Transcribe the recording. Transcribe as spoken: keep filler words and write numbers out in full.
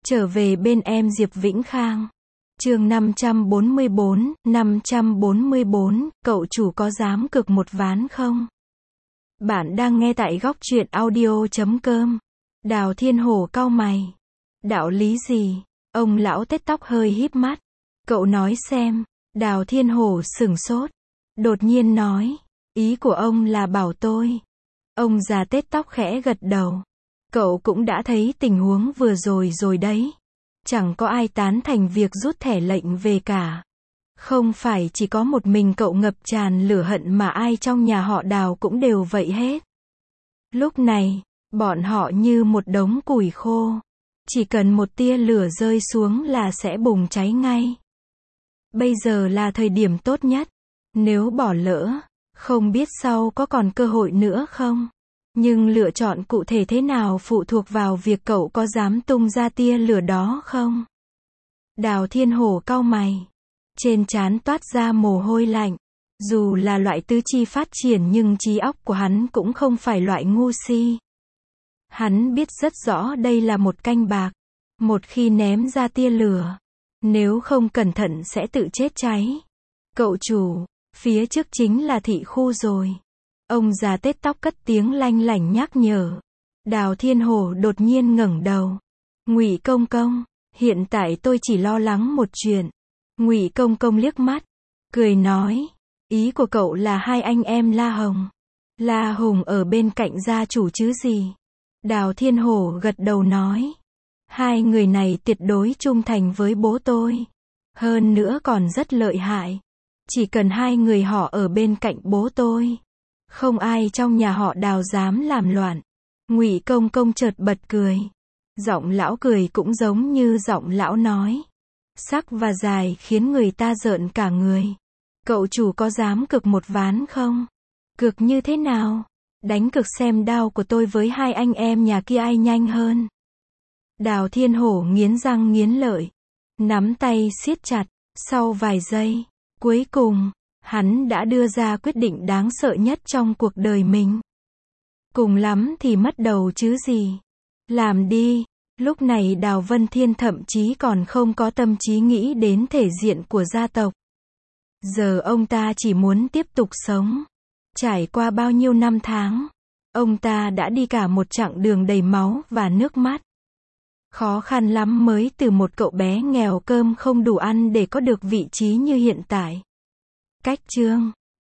Trở về bên em Diệp Vĩnh Khang. Chương năm trăm bốn mươi bốn, năm trăm bốn mươi bốn, cậu chủ có dám cược một ván không? Bạn đang nghe tại góc truyện audio chấm com. Đào Thiên Hổ cau mày. Đạo lý gì? Ông lão tết tóc hơi híp mắt. Cậu nói xem. Đào Thiên Hổ sửng sốt. Đột nhiên nói. Ý của ông là bảo tôi. Ông già tết tóc khẽ gật đầu. Cậu cũng đã thấy tình huống vừa rồi rồi đấy. Chẳng có ai tán thành việc rút thẻ lệnh về cả. Không phải chỉ có một mình cậu ngập tràn lửa hận mà ai trong nhà họ Đào cũng đều vậy hết. Lúc này, bọn họ như một đống củi khô. Chỉ cần một tia lửa rơi xuống là sẽ bùng cháy ngay. Bây giờ là thời điểm tốt nhất. Nếu bỏ lỡ, không biết sau có còn cơ hội nữa không? Nhưng lựa chọn cụ thể thế nào phụ thuộc vào việc cậu có dám tung ra tia lửa đó không? Đào Thiên Hổ cau mày. Trên trán toát ra mồ hôi lạnh. Dù là loại tứ chi phát triển nhưng trí óc của hắn cũng không phải loại ngu si. Hắn biết rất rõ đây là một canh bạc. Một khi ném ra tia lửa, nếu không cẩn thận sẽ tự chết cháy. Cậu chủ, phía trước chính là thị khu rồi. Ông già tết tóc cất tiếng lanh lảnh nhắc nhở. Đào Thiên Hổ đột nhiên ngẩng đầu. Ngụy Công Công, hiện tại tôi chỉ lo lắng một chuyện. Ngụy Công Công liếc mắt, cười nói, ý của cậu là hai anh em La Hồng. La Hùng ở bên cạnh gia chủ chứ gì? Đào Thiên Hổ gật đầu nói, hai người này tuyệt đối trung thành với bố tôi. Hơn nữa còn rất lợi hại. Chỉ cần hai người họ ở bên cạnh bố tôi, không ai trong nhà họ Đào dám làm loạn. Ngụy Công Công chợt bật cười. Giọng lão cười cũng giống như giọng lão nói. Sắc và dài khiến người ta rợn cả người. Cậu chủ có dám cược một ván không? Cược như thế nào? Đánh cược xem đao của tôi với hai anh em nhà kia ai nhanh hơn. Đào Thiên Hổ nghiến răng nghiến lợi. Nắm tay siết chặt. Sau vài giây, cuối cùng, hắn đã đưa ra quyết định đáng sợ nhất trong cuộc đời mình. Cùng lắm thì mất đầu chứ gì. Làm đi. Lúc này Đào Vân Thiên thậm chí còn không có tâm trí nghĩ đến thể diện của gia tộc. Giờ ông ta chỉ muốn tiếp tục sống. Trải qua bao nhiêu năm tháng, ông ta đã đi cả một chặng đường đầy máu và nước mắt. Khó khăn lắm mới từ một cậu bé nghèo cơm không đủ ăn để có được vị trí như hiện tại. Cách chương